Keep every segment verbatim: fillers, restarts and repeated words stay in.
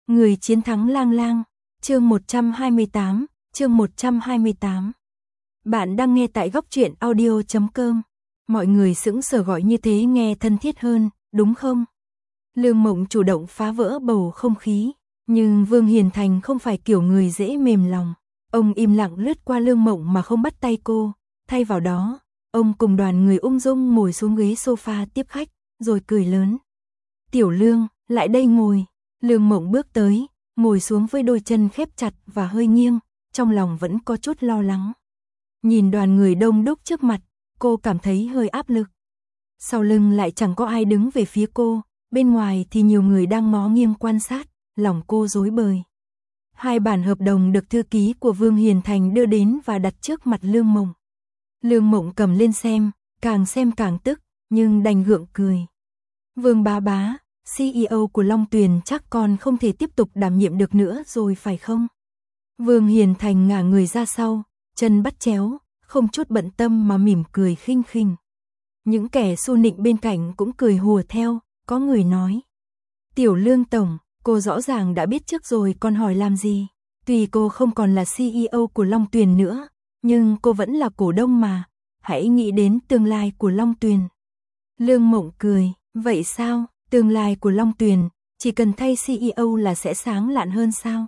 Người chiến thắng lang lang, chương một trăm hai mươi tám, chương một trăm hai mươi tám. Bạn đang nghe tại góc truyện audio chấm com. Mọi người sững sờ gọi như thế nghe thân thiết hơn, đúng không? Lương Mộng chủ động phá vỡ bầu không khí, nhưng Vương Hiền Thành không phải kiểu người dễ mềm lòng. Ông im lặng lướt qua Lương Mộng mà không bắt tay cô, thay vào đó, ông cùng đoàn người ung dung ngồi xuống ghế sofa tiếp khách, rồi cười lớn. Tiểu Lương, lại đây ngồi. Lương Mộng bước tới, ngồi xuống với đôi chân khép chặt và hơi nghiêng, trong lòng vẫn có chút lo lắng. Nhìn đoàn người đông đúc trước mặt, cô cảm thấy hơi áp lực. Sau lưng lại chẳng có ai đứng về phía cô, bên ngoài thì nhiều người đang ngó nghiêng quan sát, lòng cô rối bời. Hai bản hợp đồng được thư ký của Vương Hiền Thành đưa đến và đặt trước mặt Lương Mộng. Lương Mộng cầm lên xem, càng xem càng tức, nhưng đành gượng cười. Vương bá bá, xê e ô của Long Tuyền chắc con không thể tiếp tục đảm nhiệm được nữa rồi phải không? Vương Hiền Thành ngả người ra sau, chân bắt chéo, không chút bận tâm mà mỉm cười khinh khinh. Những kẻ xu nịnh bên cạnh cũng cười hùa theo, có người nói. Tiểu Lương tổng, cô rõ ràng đã biết trước rồi còn hỏi làm gì? Tuy cô không còn là xê e ô của Long Tuyền nữa, nhưng cô vẫn là cổ đông mà, hãy nghĩ đến tương lai của Long Tuyền. Lương Mộng cười, vậy sao? Tương lai của Long Tuyền, chỉ cần thay xê e ô là sẽ sáng lạn hơn sao?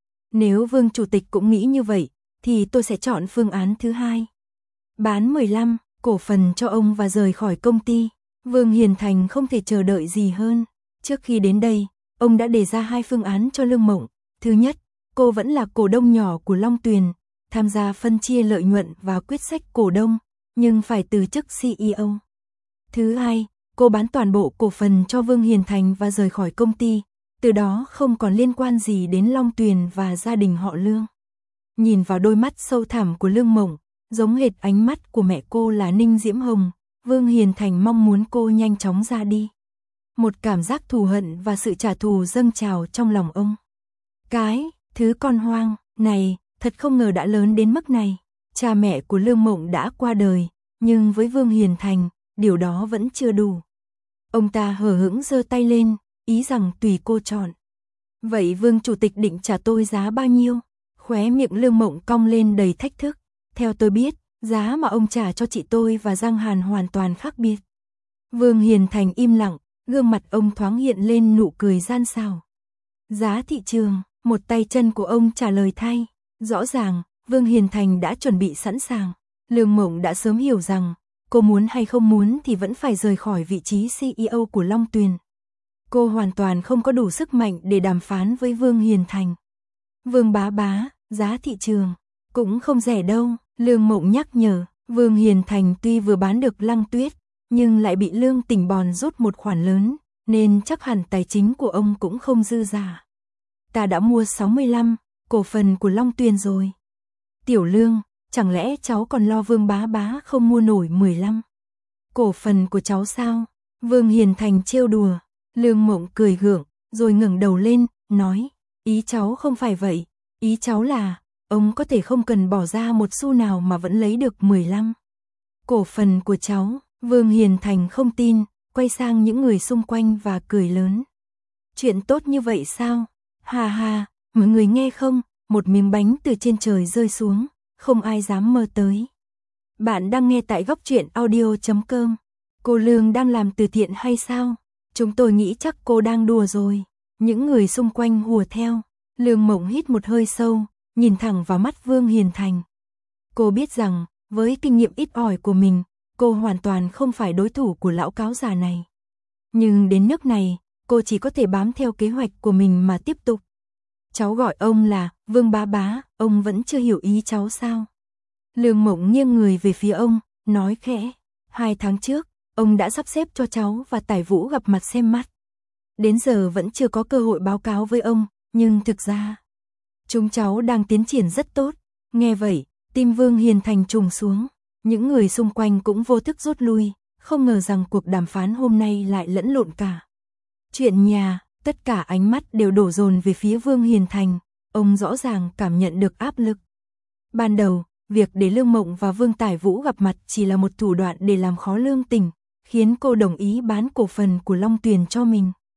Nếu Vương Chủ tịch cũng nghĩ như vậy, thì tôi sẽ chọn phương án thứ hai. Bán mười lăm cổ phần cho ông và rời khỏi công ty. Vương Hiền Thành không thể chờ đợi gì hơn. Trước khi đến đây, ông đã đề ra hai phương án cho Lương Mộng. Thứ nhất, cô vẫn là cổ đông nhỏ của Long Tuyền, tham gia phân chia lợi nhuận và quyết sách cổ đông, nhưng phải từ chức xê e ô. Thứ hai, cô bán toàn bộ cổ phần cho Vương Hiền Thành và rời khỏi công ty, từ đó không còn liên quan gì đến Long Tuyền và gia đình họ Lương. Nhìn vào đôi mắt sâu thẳm của Lương Mộng, giống hệt ánh mắt của mẹ cô là Ninh Diễm Hồng, Vương Hiền Thành mong muốn cô nhanh chóng ra đi. Một cảm giác thù hận và sự trả thù dâng trào trong lòng ông. Cái, thứ con hoang, này, thật không ngờ đã lớn đến mức này. Cha mẹ của Lương Mộng đã qua đời, nhưng với Vương Hiền Thành, điều đó vẫn chưa đủ. Ông ta hờ hững giơ tay lên, ý rằng tùy cô chọn. Vậy Vương Chủ tịch định trả tôi giá bao nhiêu? Khóe miệng Lương Mộng cong lên đầy thách thức. Theo tôi biết, giá mà ông trả cho chị tôi và Giang Hàn hoàn toàn khác biệt. Vương Hiền Thành im lặng, gương mặt ông thoáng hiện lên nụ cười gian xảo. Giá thị trường, một tay chân của ông trả lời thay. Rõ ràng, Vương Hiền Thành đã chuẩn bị sẵn sàng. Lương Mộng đã sớm hiểu rằng, cô muốn hay không muốn thì vẫn phải rời khỏi vị trí xê e ô của Long Tuyền. Cô hoàn toàn không có đủ sức mạnh để đàm phán với Vương Hiền Thành. Vương bá bá, giá thị trường, cũng không rẻ đâu, Lương Mộng nhắc nhở. Vương Hiền Thành tuy vừa bán được Lăng Tuyết, nhưng lại bị Lương Tỉnh Bòn rút một khoản lớn, nên chắc hẳn tài chính của ông cũng không dư giả. Ta đã mua sáu mươi lăm cổ phần của Long Tuyền rồi. Tiểu Lương, chẳng lẽ cháu còn lo Vương bá bá không mua nổi mười lăm cổ phần của cháu sao? Vương Hiền Thành trêu đùa. Lương Mộng cười gượng, rồi ngẩng đầu lên, nói, ý cháu không phải vậy, ý cháu là, ông có thể không cần bỏ ra một xu nào mà vẫn lấy được mười lăm cổ phần của cháu. Vương Hiền Thành không tin, quay sang những người xung quanh và cười lớn. Chuyện tốt như vậy sao? Hà hà, mọi người nghe không? Một miếng bánh từ trên trời rơi xuống, không ai dám mơ tới. Bạn đang nghe tại góc truyện audio chấm com. Cô Lương đang làm từ thiện hay sao? Chúng tôi nghĩ chắc cô đang đùa rồi. Những người xung quanh hùa theo. Lương Mộng hít một hơi sâu, nhìn thẳng vào mắt Vương Hiền Thành. Cô biết rằng, với kinh nghiệm ít ỏi của mình, cô hoàn toàn không phải đối thủ của lão cáo già này. Nhưng đến nước này, cô chỉ có thể bám theo kế hoạch của mình mà tiếp tục. Cháu gọi ông là Vương bá bá, ông vẫn chưa hiểu ý cháu sao? Lương Mộng nghiêng người về phía ông, nói khẽ. Hai tháng trước, ông đã sắp xếp cho cháu và Tài Vũ gặp mặt xem mắt. Đến giờ vẫn chưa có cơ hội báo cáo với ông, nhưng thực ra, chúng cháu đang tiến triển rất tốt. Nghe vậy, tim Vương Hiền Thành trùng xuống. Những người xung quanh cũng vô thức rút lui, không ngờ rằng cuộc đàm phán hôm nay lại lẫn lộn cả. Chuyện nhà, tất cả ánh mắt đều đổ dồn về phía Vương Hiền Thành, ông rõ ràng cảm nhận được áp lực. Ban đầu, việc để Lương Mộng và Vương Tài Vũ gặp mặt chỉ là một thủ đoạn để làm khó Lương Tỉnh, khiến cô đồng ý bán cổ phần của Long Tuyền cho mình.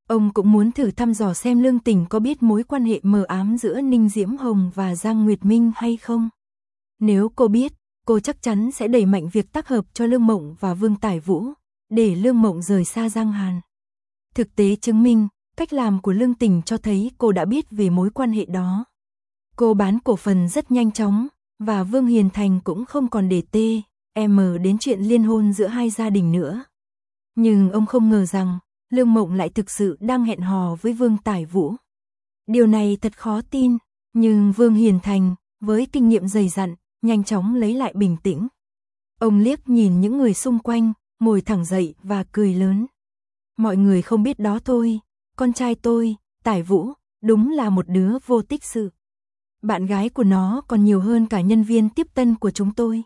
Ông cũng muốn thử thăm dò xem Lương Tình có biết mối quan hệ mờ ám giữa Ninh Diễm Hồng và Giang Nguyệt Minh hay không. Nếu cô biết, cô chắc chắn sẽ đẩy mạnh việc tác hợp cho Lương Mộng và Vương Tải Vũ, để Lương Mộng rời xa Giang Hàn. Thực tế chứng minh, cách làm của Lương Tình cho thấy cô đã biết về mối quan hệ đó. Cô bán cổ phần rất nhanh chóng, và Vương Hiền Thành cũng không còn để tê, em đến chuyện liên hôn giữa hai gia đình nữa. Nhưng ông không ngờ rằng, Lương Mộng lại thực sự đang hẹn hò với Vương Tải Vũ. Điều này thật khó tin, nhưng Vương Hiền Thành, với kinh nghiệm dày dặn, nhanh chóng lấy lại bình tĩnh. Ông liếc nhìn những người xung quanh, ngồi thẳng dậy và cười lớn. Mọi người không biết đó thôi, con trai tôi, Tải Vũ, đúng là một đứa vô tích sự. Bạn gái của nó còn nhiều hơn cả nhân viên tiếp tân của chúng tôi.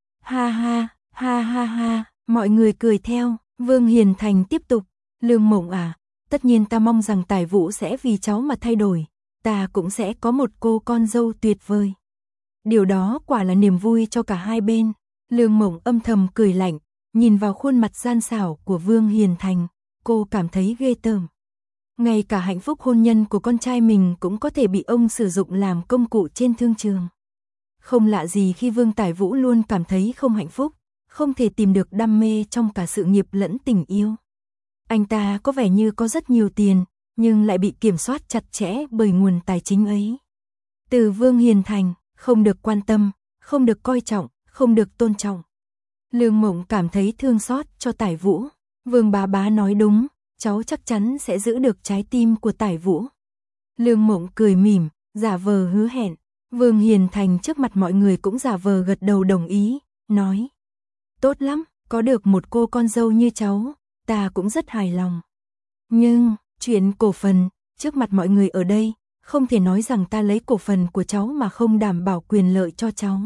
Ha ha, ha ha ha, mọi người cười theo. Vương Hiền Thành tiếp tục. Lương Mộng à, tất nhiên ta mong rằng Tải Vũ sẽ vì cháu mà thay đổi. Ta cũng sẽ có một cô con dâu tuyệt vời. Điều đó quả là niềm vui cho cả hai bên. Lương Mộng âm thầm cười lạnh, nhìn vào khuôn mặt gian xảo của Vương Hiền Thành, cô cảm thấy ghê tởm. Ngay cả hạnh phúc hôn nhân của con trai mình cũng có thể bị ông sử dụng làm công cụ trên thương trường. Không lạ gì khi Vương Tải Vũ luôn cảm thấy không hạnh phúc, không thể tìm được đam mê trong cả sự nghiệp lẫn tình yêu. Anh ta có vẻ như có rất nhiều tiền, nhưng lại bị kiểm soát chặt chẽ bởi nguồn tài chính ấy. Từ Vương Hiền Thành, không được quan tâm, không được coi trọng, không được tôn trọng. Lương Mộng cảm thấy thương xót cho Tải Vũ. Vương bá bá nói đúng, cháu chắc chắn sẽ giữ được trái tim của Tải Vũ. Lương Mộng cười mỉm, giả vờ hứa hẹn. Vương Hiền Thành trước mặt mọi người cũng giả vờ gật đầu đồng ý, nói. Tốt lắm, có được một cô con dâu như cháu, ta cũng rất hài lòng. Nhưng, chuyện cổ phần, trước mặt mọi người ở đây, không thể nói rằng ta lấy cổ phần của cháu mà không đảm bảo quyền lợi cho cháu.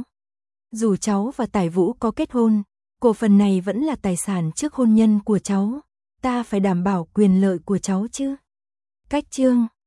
Dù cháu và Tải Vũ có kết hôn, cổ phần này vẫn là tài sản trước hôn nhân của cháu, ta phải đảm bảo quyền lợi của cháu chứ. Cách chương